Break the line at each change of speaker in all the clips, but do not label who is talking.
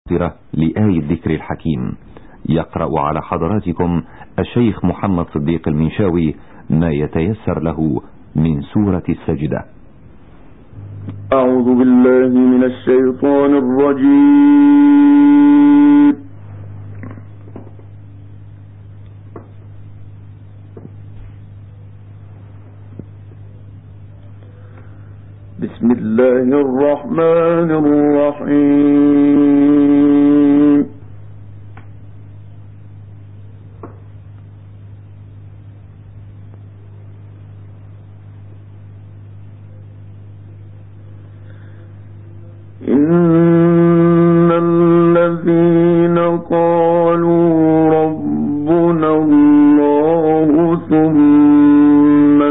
المفسرة لآية الذكر الحكيم. يقرأ على حضراتكم الشيخ محمد صديق المنشاوي ما يتيسر له من سورة السجدة.
أعوذ بالله من الشيطان الرجيم. بسم الله الرحمن الرحيم. إن الذين قالوا ربنا الله ثم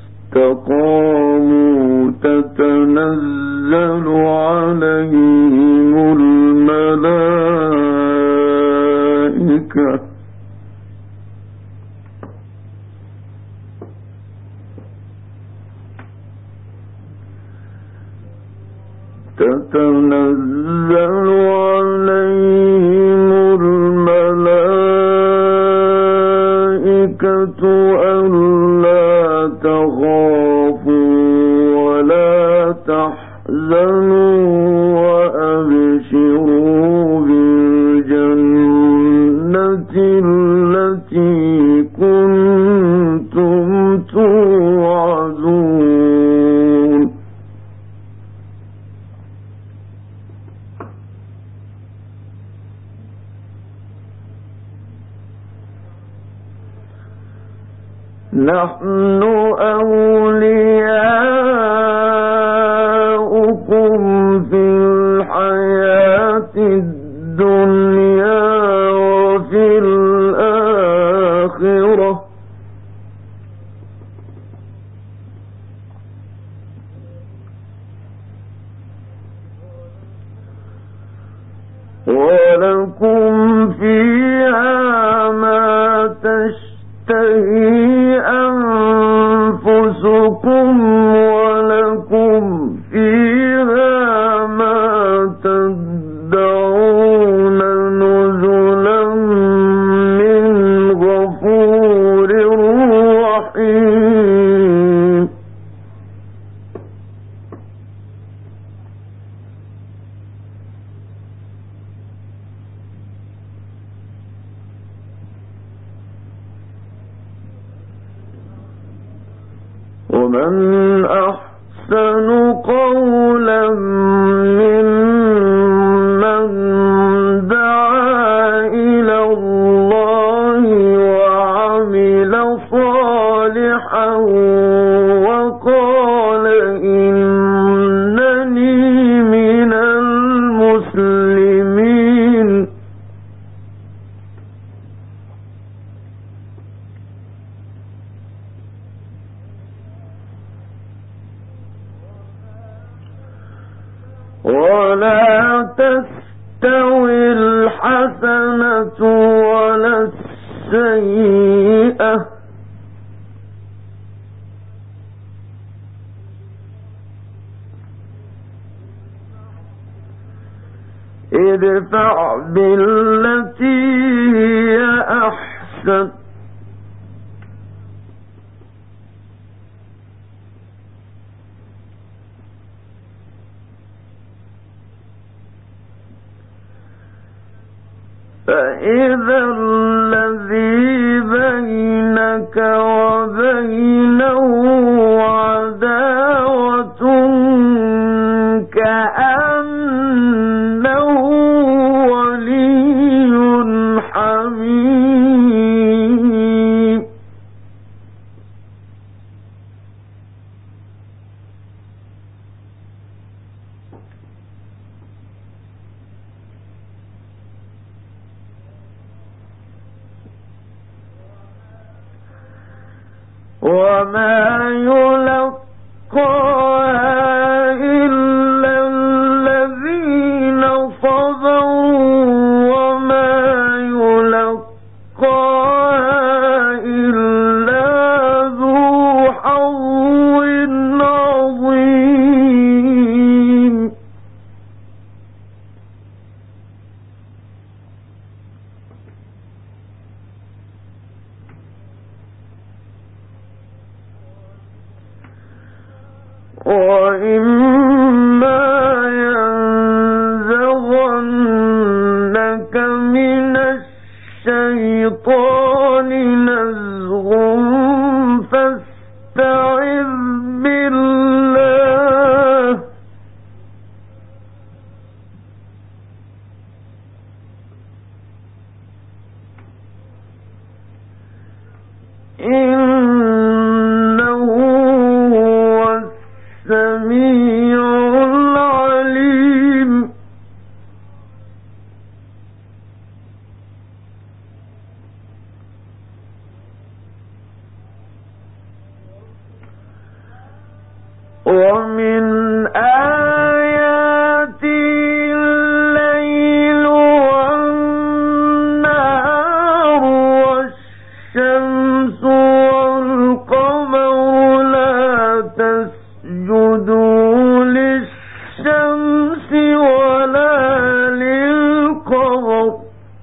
استقاموا تتنزل عليهم الملائكة ألا تخافوا ولا تحزنوا وأبشروا بالجنة التي كنتم توعدون. نحن أولياؤكم في الحياة الدنيا وفي الآخرة ولكم فيها ما تشتهي أنفسكم ولكم فيها ما تدعون نزلا من غفور رحيم. ومن أحسن قولا ممن دعا إلى الله وعمل صالحا وقال إنني من المسلمين. ولا تستوي الحسنة ولا السيئة ادفع بالتي هي أحسن فإذا الذي بينك وبينه عداوة كأنه ولي حميم. وما يلقاها إلا الذين صبروا وما يلقاها إلا ذو حظ عظيم. وإما ينزغنك من الشيطان نزغ فاستعذ بالله إنه هو السميع العليم ومن آياته الليل والنهار والشمس والقمر لا تسجدوا للشمس ولا للقمر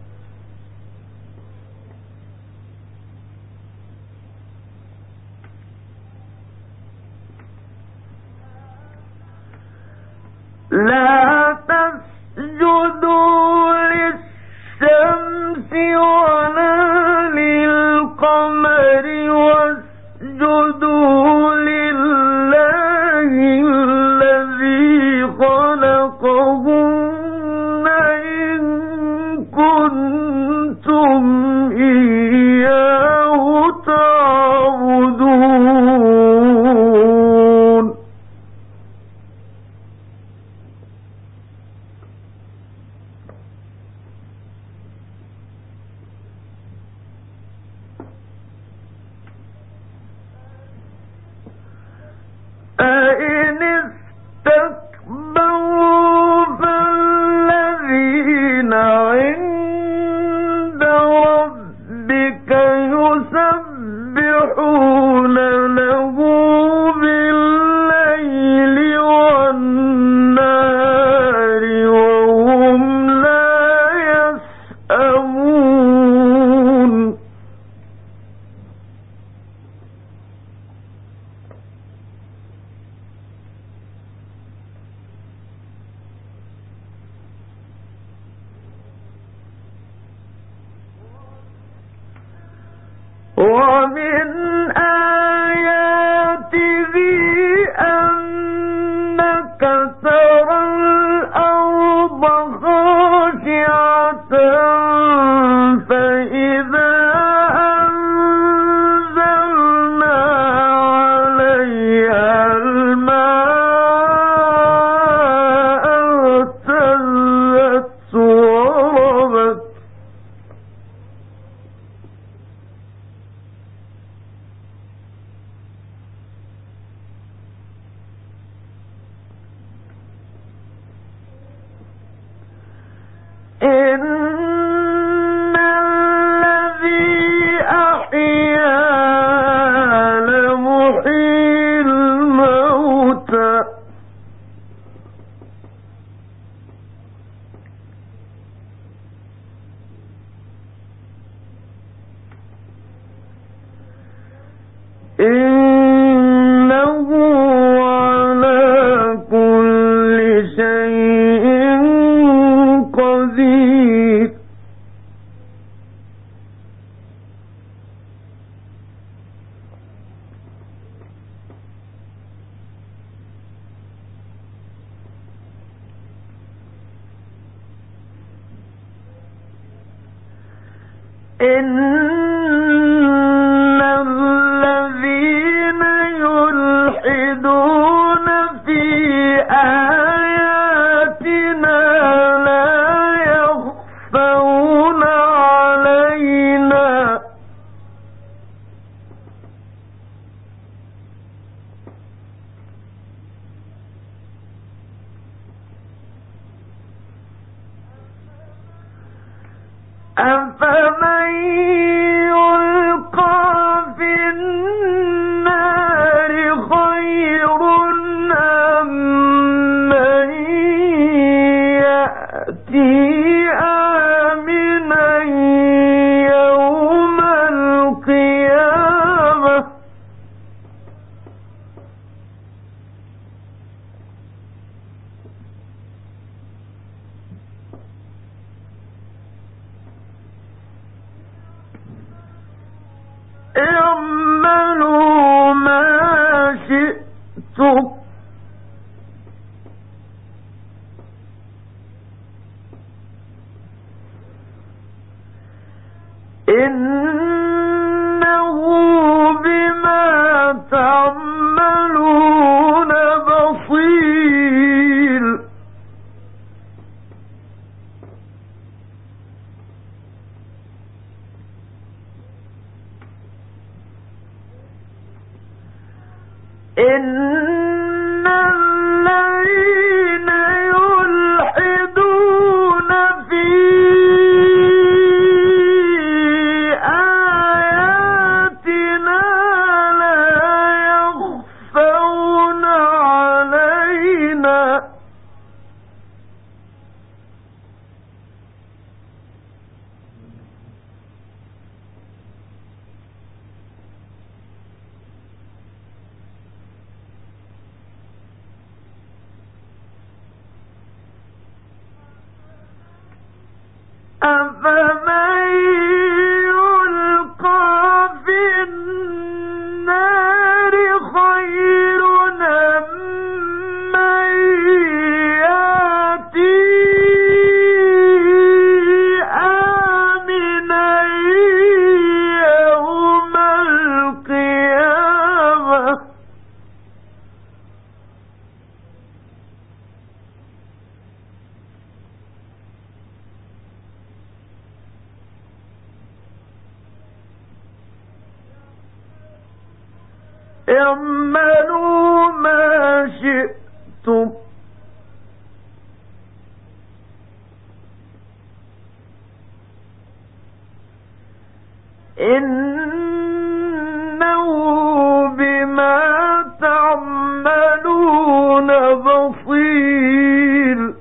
لا تسجدوا للشمس ولا للقمر واسجدوا لله الذي خلقهن إن كنتم إياه تعبدون أَإِنِ اسْتَكْبَرُوا فَالَّذِينَ عِندَ رَبِّكَ يُسَبِّحُونَ لَهُ بِاللَّيْلِ وَالنَّهَارِ وَهُمْ لَا يَسْأَمُونَ ومن آياته أنك ترى الأرض خاشعة فإذا أنزلنا عليها الماء اهتزت وربت إن الذي أحياها لمحيي الموتى إنه على كل شيء قدير إن الذين يلحدون في آياتنا لا يخفون علينا أفمن يلقى في النار خير أم من يأتي آمنا يوم القيامة اعملوا ما شئتم إنه بما تعملون بصير إن الذين يلحدون في آياتنا لا يخفون علينا أفمن يلقى في النار خير أم من يأتي آمنا يوم القيامة اعملوا ما شئتم إنه بما تعملون بصير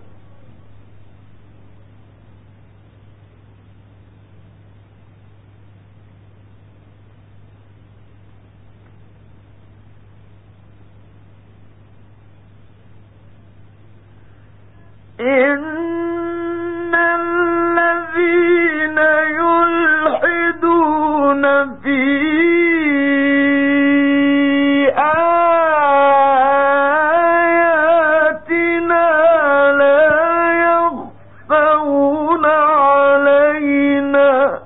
إن الذين يلحدون في آياتنا لا يخفون علينا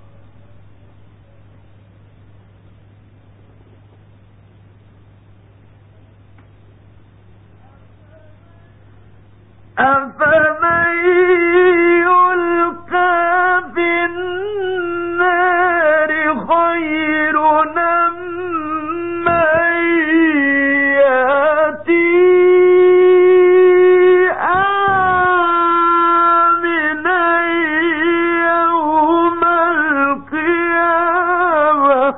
أفمن يلقى في النار خير أم من يأتي آمنا يوم القيامة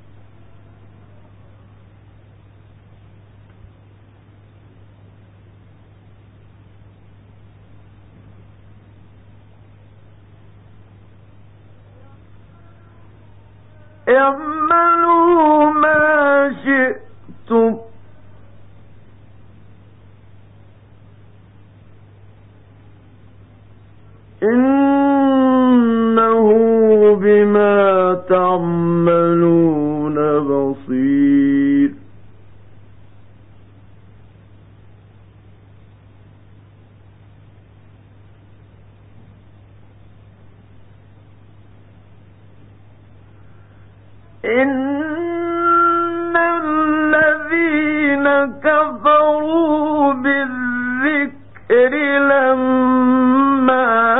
اعملوا ما شئتم إنه بما تعملون بصير إن الذين كفروا بالذكر لما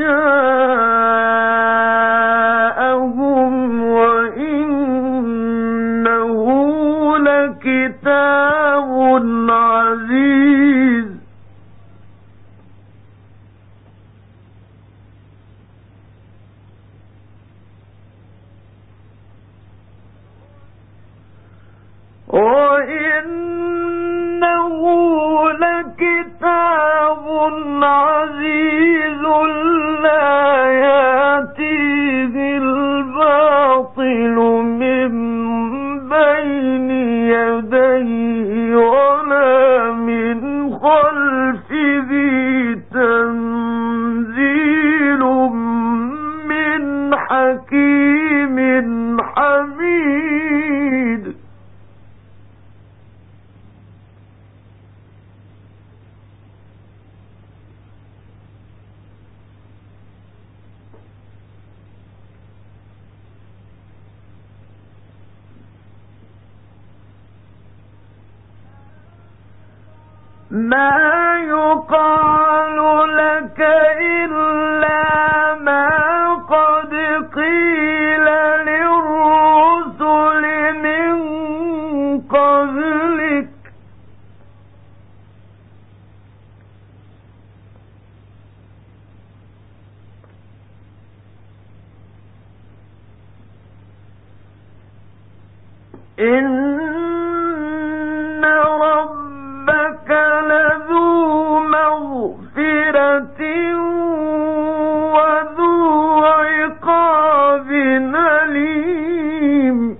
جاءهم وإنه لكتاب عزيز وإنه لكتاب عزيز لا يأتيه الباطل من بين يديه ولا من خلفه تنزيل من حكيم حميد ما يقال لك إلا ما قد قيل للرسل من قبلك إن ربك لذو مغفرة وذو عقاب أليم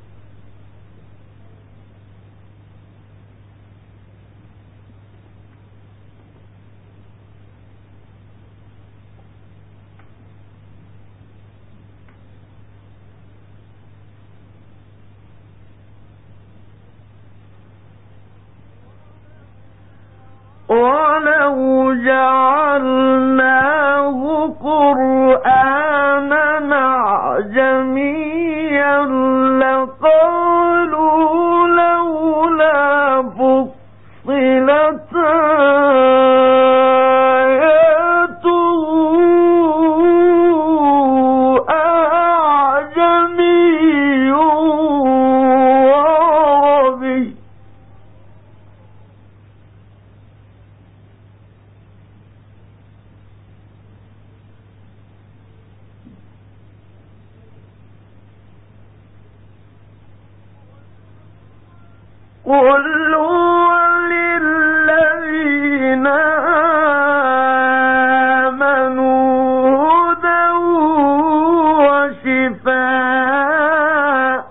ولو جعلناه قرآنا أعجميا لقالوا لولا فصلت آياته أعجمي وعربي قل هو للذين آمنوا هدى وشفاء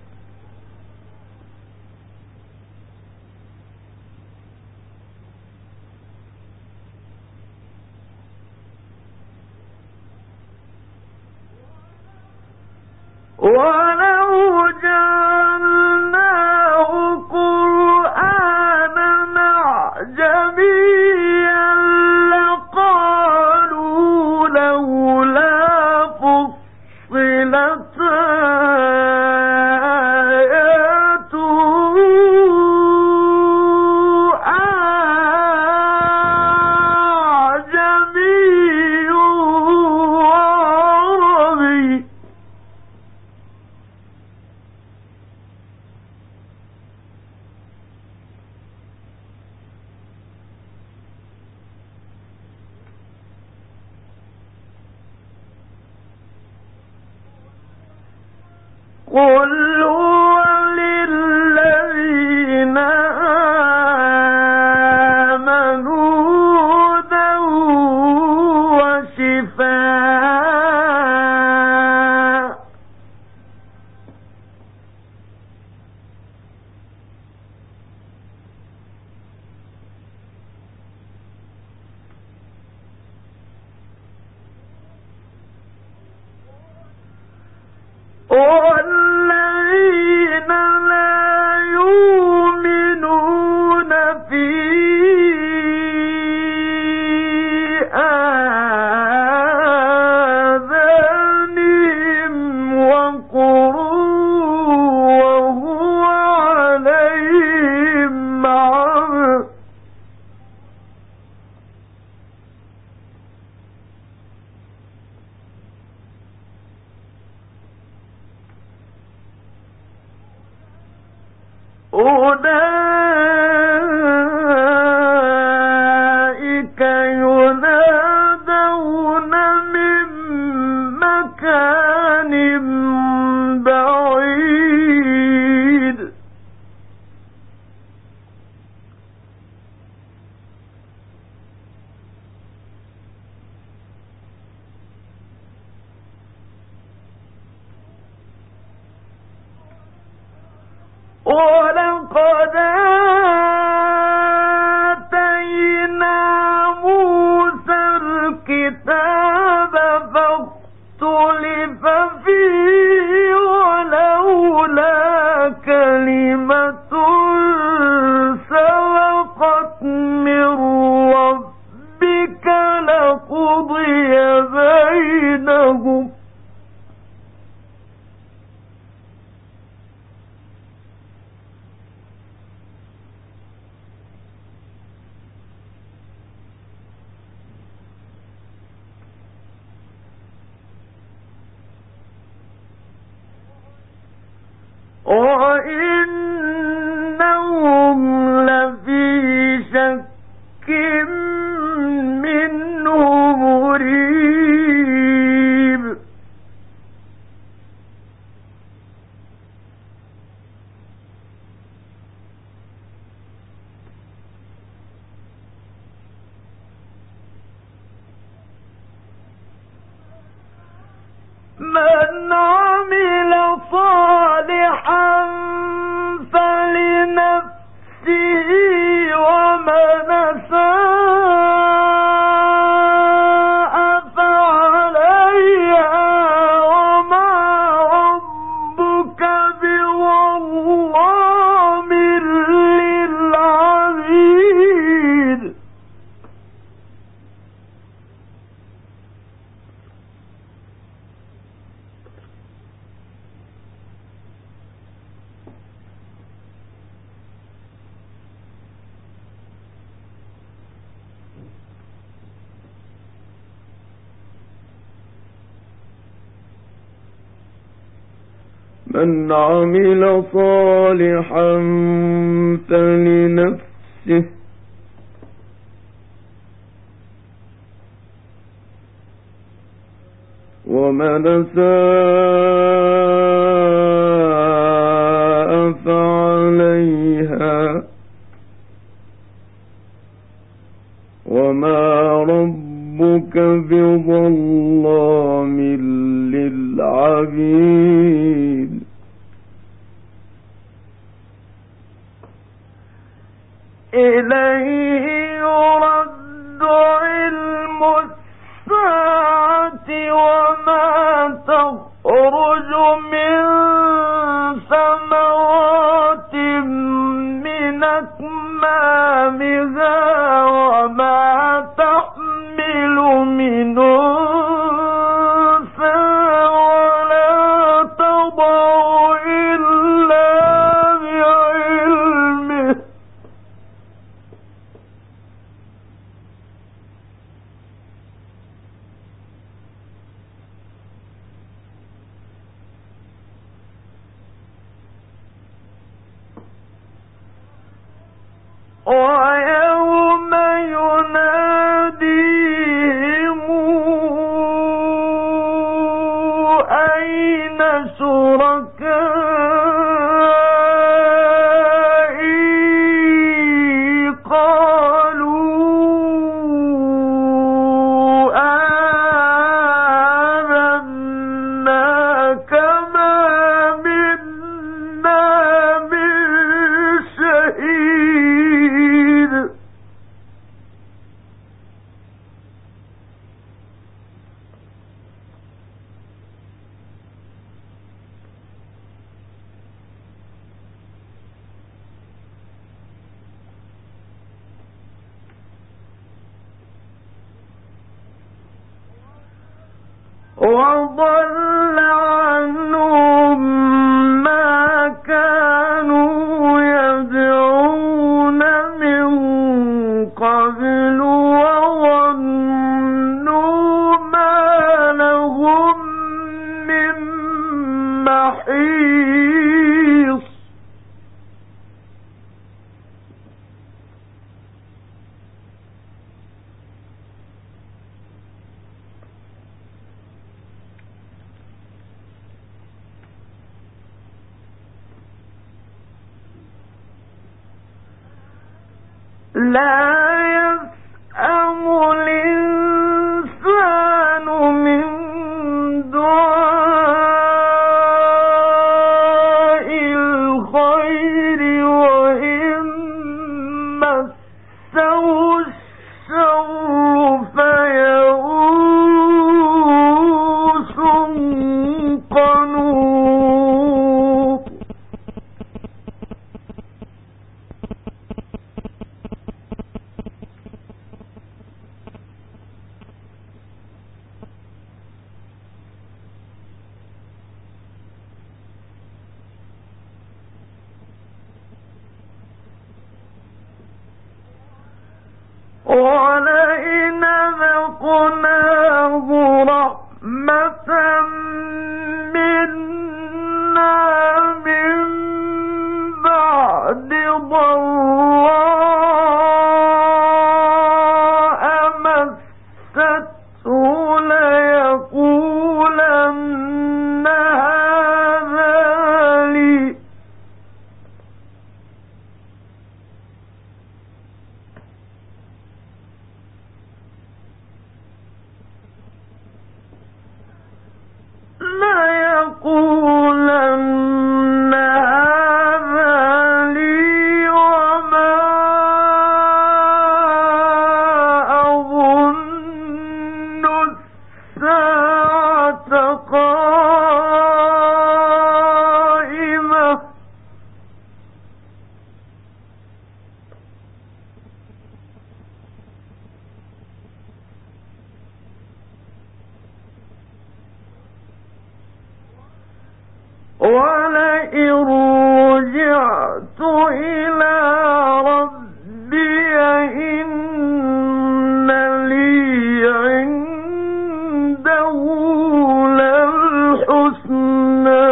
ولو جعلناه قرآنا أعجميا لقالوا لولا فصلت آياته أعجمي وعربي قل هو للذين آمنوا هدى وشفاء والذين لا يؤمنون في آذانهم وقر وهو عليهم عمى أولئك ينادون من مكان بعيد ولقد آتينا موسى الكتاب فاختلف وإنهم لفي شك منه مريب من عمل صالحا فلنفسه ومن أساء فعليها وما ربك بظلام للعبيد من عمل صالحا فلنفسه ومن أساء فعليها وما ربك بظلام للعبيد إليه يرد علم الساعة وما تخرج من ثمرات من أكمامها وما تحمل من أنثى ولا تضع إلا بعلمه ويوم يناديهم أين شركائي قالوا آذنا كما منا من شهيد وضل عنهم ما كانوا يدعون من قبل وظنوا ما لهم من محيص لا يسأم الإنسان من دعاء الخير وإن مسه الشر فيئوس قنوط ولئن ذقناه رحمة منا من ضراء مسته ليقولن هذا لي وما أظن الساعة قائمة ولئن رجعت إلى ربي إن لي عنده للحسنى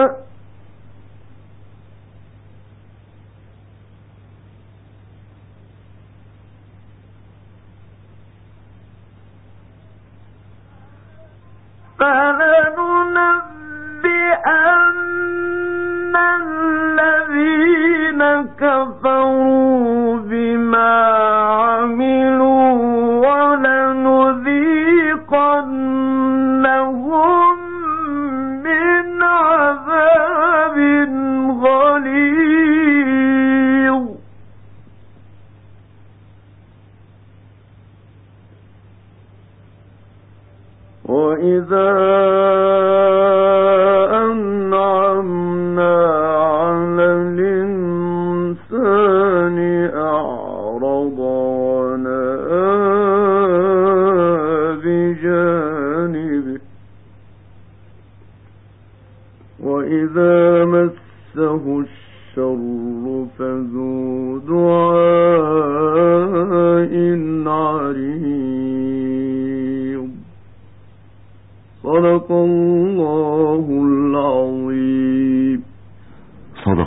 فلننبئن الذين كفروا بما عملوا ولنذيقنهم من عذاب غليظ وإذا أنعمنا على الإنسان أعرض ونأى بجانبه وإذا مسه الشر فذو دعاء عريض صدق الله العظيم.